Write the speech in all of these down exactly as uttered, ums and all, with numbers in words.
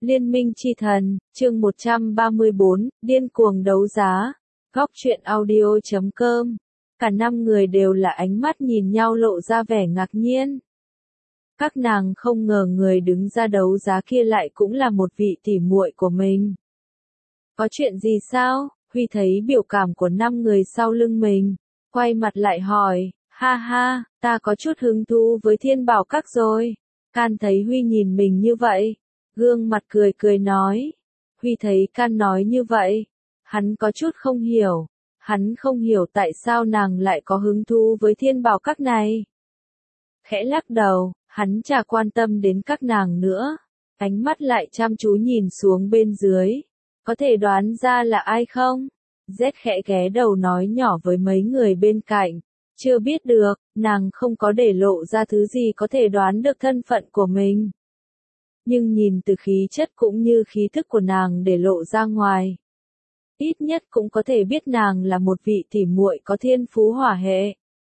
Liên minh chi thần, chương một trăm ba mươi bốn, điên cuồng đấu giá. Góc truyện audio chấm com. Cả năm người đều là ánh mắt nhìn nhau lộ ra vẻ ngạc nhiên. Các nàng không ngờ người đứng ra đấu giá kia lại cũng là một vị tỉ muội của mình. Có chuyện gì sao? Huy thấy biểu cảm của năm người sau lưng mình, quay mặt lại hỏi, ha ha, ta có chút hứng thú với Thiên Bảo Các rồi. Can thấy Huy nhìn mình như vậy, gương mặt cười cười nói. Huy thấy Can nói như vậy, hắn có chút không hiểu, hắn không hiểu tại sao nàng lại có hứng thú với Thiên Bảo Các này. Khẽ lắc đầu, hắn chả quan tâm đến các nàng nữa, ánh mắt lại chăm chú nhìn xuống bên dưới. Có thể đoán ra là ai không? Z khẽ ghé đầu nói nhỏ với mấy người bên cạnh. Chưa biết được, nàng không có để lộ ra thứ gì có thể đoán được thân phận của mình. Nhưng nhìn từ khí chất cũng như khí thức của nàng để lộ ra ngoài, ít nhất cũng có thể biết nàng là một vị tỉ muội có thiên phú hỏa hệ.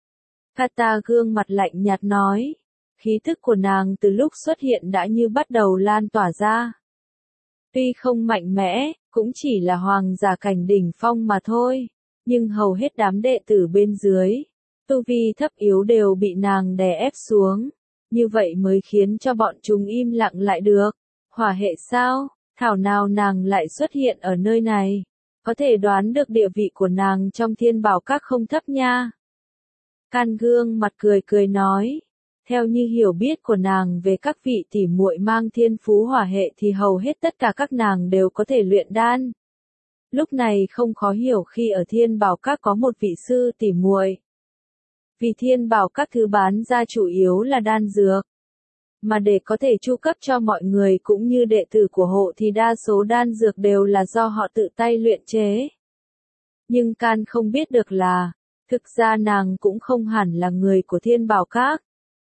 Kata gương mặt lạnh nhạt nói, khí thức của nàng từ lúc xuất hiện đã như bắt đầu lan tỏa ra. Tuy không mạnh mẽ, cũng chỉ là hoàng giả cảnh đỉnh phong mà thôi, nhưng hầu hết đám đệ tử bên dưới, tu vi thấp yếu đều bị nàng đè ép xuống, như vậy mới khiến cho bọn chúng im lặng lại được. Hỏa hệ sao? Thảo nào nàng lại xuất hiện ở nơi này? Có thể đoán được địa vị của nàng trong Thiên Bảo Các không thấp nha. Can gương mặt cười cười nói, theo như hiểu biết của nàng về các vị tỉ muội mang thiên phú hỏa hệ thì hầu hết tất cả các nàng đều có thể luyện đan. Lúc này không khó hiểu khi ở Thiên Bảo Các có một vị sư tỉ muội. Vì Thiên Bảo Các thứ bán ra chủ yếu là đan dược, mà để có thể chu cấp cho mọi người cũng như đệ tử của hộ thì đa số đan dược đều là do họ tự tay luyện chế. Nhưng Can không biết được là, thực ra nàng cũng không hẳn là người của Thiên Bảo Các.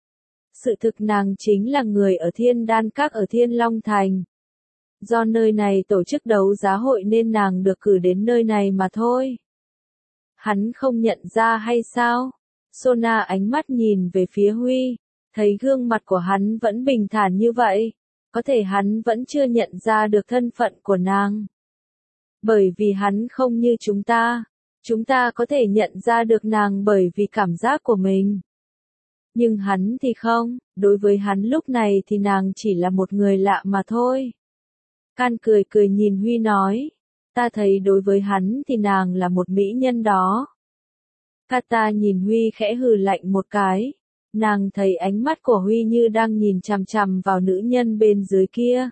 Sự thực nàng chính là người ở Thiên Đan Các ở Thiên Long Thành. Do nơi này tổ chức đấu giá hội nên nàng được cử đến nơi này mà thôi. Hắn không nhận ra hay sao? Sona ánh mắt nhìn về phía Huy, thấy gương mặt của hắn vẫn bình thản như vậy, có thể hắn vẫn chưa nhận ra được thân phận của nàng. Bởi vì hắn không như chúng ta, chúng ta có thể nhận ra được nàng bởi vì cảm giác của mình. Nhưng hắn thì không, đối với hắn lúc này thì nàng chỉ là một người lạ mà thôi. Can cười cười nhìn Huy nói, ta thấy đối với hắn thì nàng là một mỹ nhân đó. Kata nhìn Huy khẽ hừ lạnh một cái, nàng thấy ánh mắt của Huy như đang nhìn chằm chằm vào nữ nhân bên dưới kia.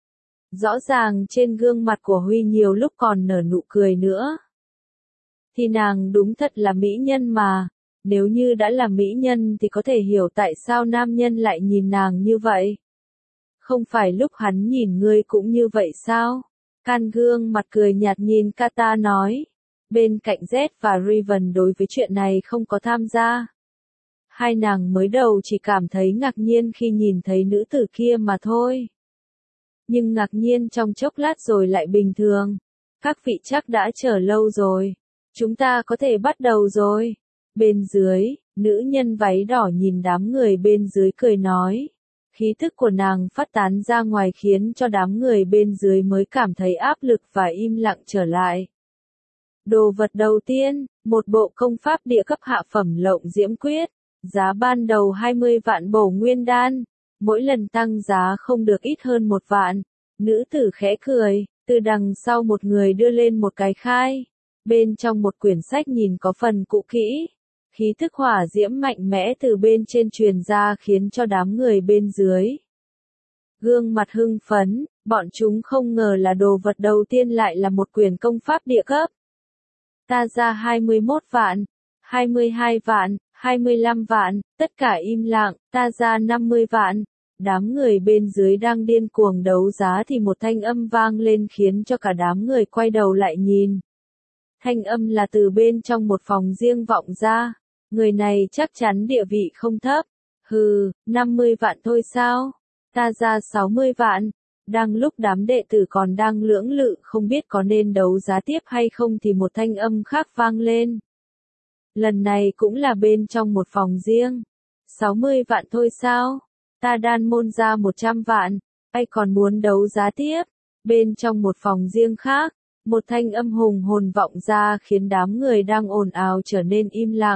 Rõ ràng trên gương mặt của Huy nhiều lúc còn nở nụ cười nữa. Thì nàng đúng thật là mỹ nhân mà. Nếu như đã là mỹ nhân thì có thể hiểu tại sao nam nhân lại nhìn nàng như vậy. Không phải lúc hắn nhìn ngươi cũng như vậy sao? Can gương mặt cười nhạt nhìn Kata nói. Bên cạnh Z và Riven đối với chuyện này không có tham gia. Hai nàng mới đầu chỉ cảm thấy ngạc nhiên khi nhìn thấy nữ tử kia mà thôi. Nhưng ngạc nhiên trong chốc lát rồi lại bình thường. Các vị chắc đã chờ lâu rồi. Chúng ta có thể bắt đầu rồi. Bên dưới, nữ nhân váy đỏ nhìn đám người bên dưới cười nói. Khí thức của nàng phát tán ra ngoài khiến cho đám người bên dưới mới cảm thấy áp lực và im lặng trở lại. Đồ vật đầu tiên, một bộ công pháp địa cấp hạ phẩm Lộng Diễm Quyết, giá ban đầu hai mươi vạn bổ nguyên đan, mỗi lần tăng giá không được ít hơn một vạn. Nữ tử khẽ cười, từ đằng sau một người đưa lên một cái khai. Bên trong một quyển sách nhìn có phần cũ kỹ. Khí thức hỏa diễm mạnh mẽ từ bên trên truyền ra khiến cho đám người bên dưới gương mặt hưng phấn, bọn chúng không ngờ là đồ vật đầu tiên lại là một quyển công pháp địa cấp. Ta ra hai mươi mốt vạn, hai mươi hai vạn, hai mươi lăm vạn, tất cả im lặng, ta ra năm mươi vạn. Đám người bên dưới đang điên cuồng đấu giá thì một thanh âm vang lên khiến cho cả đám người quay đầu lại nhìn. Thanh âm là từ bên trong một phòng riêng vọng ra. Người này chắc chắn địa vị không thấp. Hừ, năm mươi vạn thôi sao? Ta ra sáu mươi vạn. Đang lúc đám đệ tử còn đang lưỡng lự không biết có nên đấu giá tiếp hay không thì một thanh âm khác vang lên. Lần này cũng là bên trong một phòng riêng. sáu mươi vạn thôi sao? Ta đan môn ra một trăm vạn. Ai còn muốn đấu giá tiếp? Bên trong một phòng riêng khác, một thanh âm hùng hồn vọng ra khiến đám người đang ồn ào trở nên im lặng.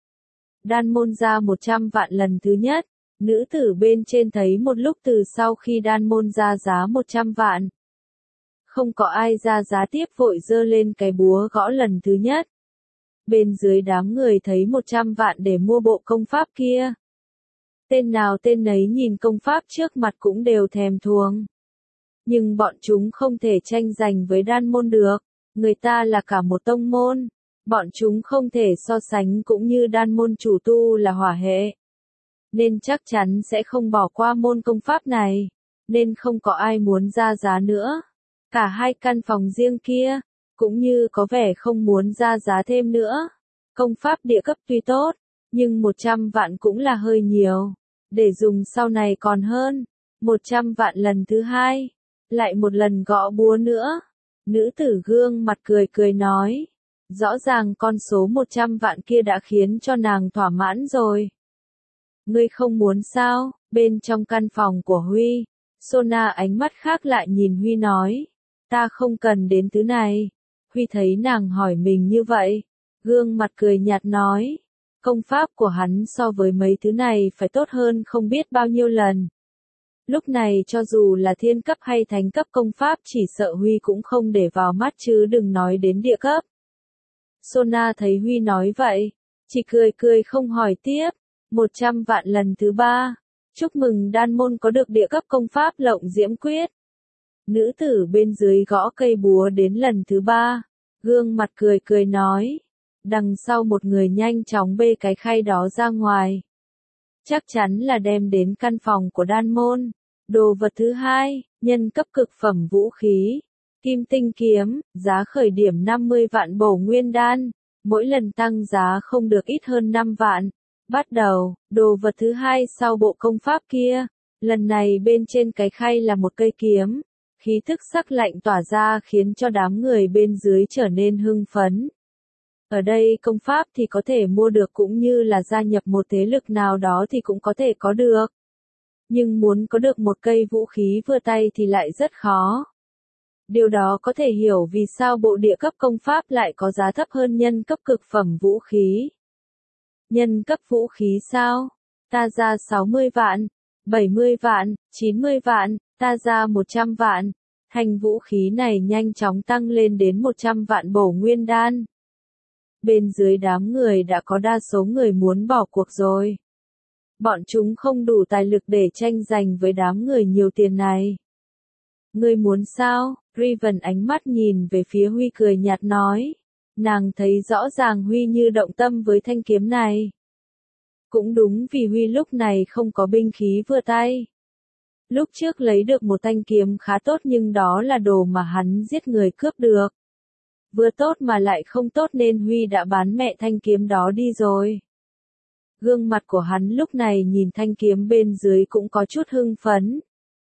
Đan môn ra một trăm vạn lần thứ nhất, nữ tử bên trên thấy một lúc từ sau khi đan môn ra giá một trăm vạn. Không có ai ra giá tiếp vội giơ lên cái búa gõ lần thứ nhất. Bên dưới đám người thấy một trăm vạn để mua bộ công pháp kia. Tên nào tên nấy nhìn công pháp trước mặt cũng đều thèm thuồng. Nhưng bọn chúng không thể tranh giành với đan môn được, người ta là cả một tông môn. Bọn chúng không thể so sánh cũng như đan môn chủ tu là hỏa hệ. Nên chắc chắn sẽ không bỏ qua môn công pháp này, nên không có ai muốn ra giá nữa. Cả hai căn phòng riêng kia, cũng như có vẻ không muốn ra giá thêm nữa. Công pháp địa cấp tuy tốt, nhưng một trăm vạn cũng là hơi nhiều. Để dùng sau này còn hơn. một trăm vạn lần thứ hai. Lại một lần gõ búa nữa. Nữ tử gương mặt cười cười nói. Rõ ràng con số một trăm vạn kia đã khiến cho nàng thỏa mãn rồi. Ngươi không muốn sao? Bên trong căn phòng của Huy, Sona ánh mắt khác lại nhìn Huy nói. Ta không cần đến thứ này. Huy thấy nàng hỏi mình như vậy. Gương mặt cười nhạt nói. Công pháp của hắn so với mấy thứ này phải tốt hơn không biết bao nhiêu lần. Lúc này cho dù là thiên cấp hay thánh cấp công pháp chỉ sợ Huy cũng không để vào mắt chứ đừng nói đến địa cấp. Sona thấy Huy nói vậy, chỉ cười cười không hỏi tiếp. Một trăm vạn lần thứ ba. Chúc mừng đan môn có được địa cấp công pháp Lộng Diễm Quyết. Nữ tử bên dưới gõ cây búa đến lần thứ ba. Gương mặt cười cười nói. Đằng sau một người nhanh chóng bê cái khay đó ra ngoài. Chắc chắn là đem đến căn phòng của đan môn. Đồ vật thứ hai, nhân cấp cực phẩm vũ khí. Kim tinh kiếm, giá khởi điểm năm mươi vạn bổ nguyên đan. Mỗi lần tăng giá không được ít hơn năm vạn. Bắt đầu, đồ vật thứ hai sau bộ công pháp kia. Lần này bên trên cái khay là một cây kiếm. Khí thức sắc lạnh tỏa ra khiến cho đám người bên dưới trở nên hưng phấn. Ở đây công pháp thì có thể mua được cũng như là gia nhập một thế lực nào đó thì cũng có thể có được. Nhưng muốn có được một cây vũ khí vừa tay thì lại rất khó. Điều đó có thể hiểu vì sao bộ địa cấp công pháp lại có giá thấp hơn nhân cấp cực phẩm vũ khí. Nhân cấp vũ khí sao? Ta ra sáu mươi vạn, bảy mươi vạn, chín mươi vạn, ta ra một trăm vạn. Thanh vũ khí này nhanh chóng tăng lên đến một trăm vạn bổ nguyên đan. Bên dưới đám người đã có đa số người muốn bỏ cuộc rồi. Bọn chúng không đủ tài lực để tranh giành với đám người nhiều tiền này. Ngươi muốn sao? Riven ánh mắt nhìn về phía Huy cười nhạt nói. Nàng thấy rõ ràng Huy như động tâm với thanh kiếm này. Cũng đúng vì Huy lúc này không có binh khí vừa tay. Lúc trước lấy được một thanh kiếm khá tốt nhưng đó là đồ mà hắn giết người cướp được. Vừa tốt mà lại không tốt nên Huy đã bán mẹ thanh kiếm đó đi rồi. Gương mặt của hắn lúc này nhìn thanh kiếm bên dưới cũng có chút hưng phấn.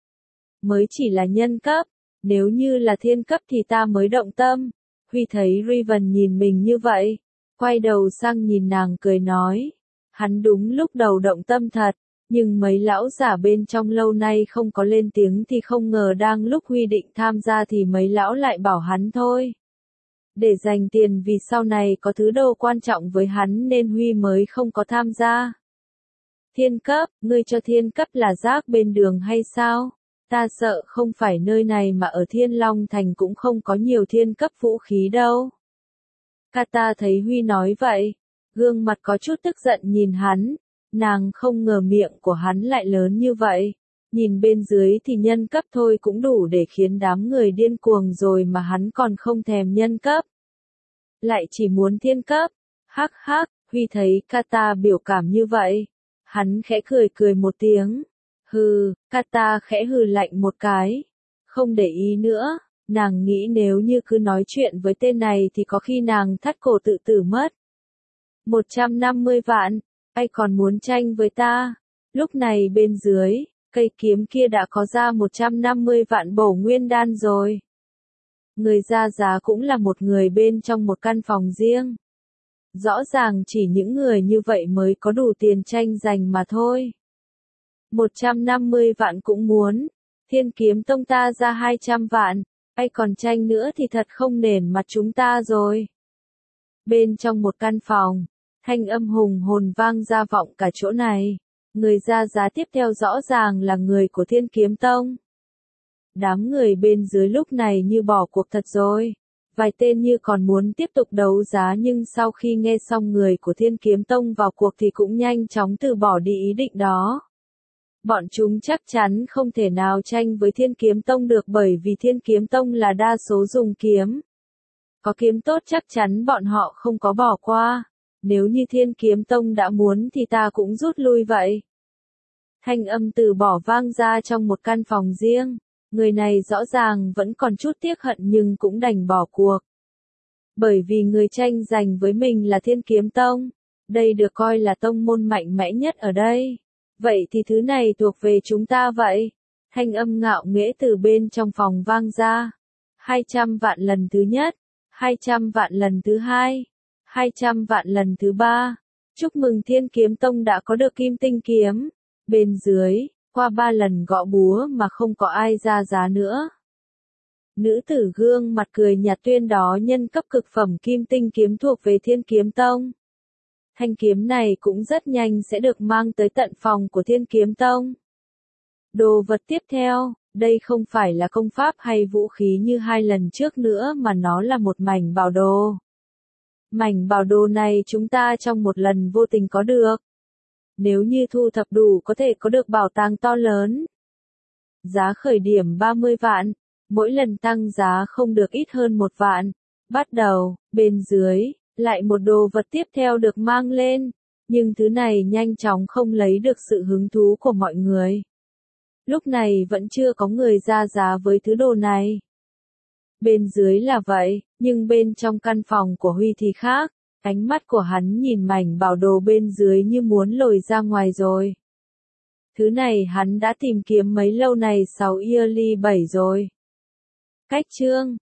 Mới chỉ là nhân cấp, nếu như là thiên cấp thì ta mới động tâm. Huy thấy Riven nhìn mình như vậy, quay đầu sang nhìn nàng cười nói. Hắn đúng lúc đầu động tâm thật, nhưng mấy lão giả bên trong lâu nay không có lên tiếng thì không ngờ đang lúc Huy định tham gia thì mấy lão lại bảo hắn thôi. Để dành tiền vì sau này có thứ đồ quan trọng với hắn nên Huy mới không có tham gia. Thiên cấp, ngươi cho thiên cấp là rác bên đường hay sao? Ta sợ không phải nơi này mà ở Thiên Long Thành cũng không có nhiều thiên cấp vũ khí đâu. Kata thấy Huy nói vậy, gương mặt có chút tức giận nhìn hắn, nàng không ngờ miệng của hắn lại lớn như vậy. Nhìn bên dưới thì nhân cấp thôi cũng đủ để khiến đám người điên cuồng rồi mà hắn còn không thèm nhân cấp. Lại chỉ muốn thiên cấp. Hắc hắc, Huy thấy Kata biểu cảm như vậy. Hắn khẽ cười cười một tiếng. Hừ, Kata khẽ hừ lạnh một cái. Không để ý nữa, nàng nghĩ nếu như cứ nói chuyện với tên này thì có khi nàng thắt cổ tự tử mất. một trăm năm mươi vạn, ai còn muốn tranh với ta? Lúc này bên dưới, cây kiếm kia đã có ra một trăm năm mươi vạn bổ nguyên đan rồi. Người ra giá cũng là một người bên trong một căn phòng riêng. Rõ ràng chỉ những người như vậy mới có đủ tiền tranh giành mà thôi. một trăm năm mươi vạn cũng muốn. Thiên Kiếm Tông ta ra hai trăm vạn, ai còn tranh nữa thì thật không nể mặt chúng ta rồi. Bên trong một căn phòng, thanh âm hùng hồn vang ra vọng cả chỗ này. Người ra giá tiếp theo rõ ràng là người của Thiên Kiếm Tông. Đám người bên dưới lúc này như bỏ cuộc thật rồi. Vài tên như còn muốn tiếp tục đấu giá nhưng sau khi nghe xong người của Thiên Kiếm Tông vào cuộc thì cũng nhanh chóng từ bỏ đi ý định đó. Bọn chúng chắc chắn không thể nào tranh với Thiên Kiếm Tông được bởi vì Thiên Kiếm Tông là đa số dùng kiếm. Có kiếm tốt chắc chắn bọn họ không có bỏ qua. Nếu như Thiên Kiếm Tông đã muốn thì ta cũng rút lui vậy. Thanh âm từ bỏ vang ra trong một căn phòng riêng. Người này rõ ràng vẫn còn chút tiếc hận nhưng cũng đành bỏ cuộc. Bởi vì người tranh giành với mình là Thiên Kiếm Tông. Đây được coi là tông môn mạnh mẽ nhất ở đây. Vậy thì thứ này thuộc về chúng ta vậy. Thanh âm ngạo nghễ từ bên trong phòng vang ra. hai trăm vạn lần thứ nhất. hai trăm vạn lần thứ hai. hai trăm vạn lần thứ ba. Chúc mừng Thiên Kiếm Tông đã có được kim tinh kiếm. Bên dưới, qua ba lần gõ búa mà không có ai ra giá nữa. Nữ tử gương mặt cười nhạt tuyên đó nhân cấp cực phẩm kim tinh kiếm thuộc về Thiên Kiếm Tông. Thanh kiếm này cũng rất nhanh sẽ được mang tới tận phòng của Thiên Kiếm Tông. Đồ vật tiếp theo, đây không phải là công pháp hay vũ khí như hai lần trước nữa mà nó là một mảnh bảo đồ. Mảnh bảo đồ này chúng ta trong một lần vô tình có được. Nếu như thu thập đủ có thể có được bảo tàng to lớn. Giá khởi điểm ba mươi vạn, mỗi lần tăng giá không được ít hơn một vạn. Bắt đầu, bên dưới, lại một đồ vật tiếp theo được mang lên, nhưng thứ này nhanh chóng không lấy được sự hứng thú của mọi người. Lúc này vẫn chưa có người ra giá với thứ đồ này. Bên dưới là vậy, nhưng bên trong căn phòng của Huy thì khác. Ánh mắt của hắn nhìn mảnh bảo đồ bên dưới như muốn lồi ra ngoài rồi. Thứ này hắn đã tìm kiếm mấy lâu này sáu yearly bảy rồi. Cách chương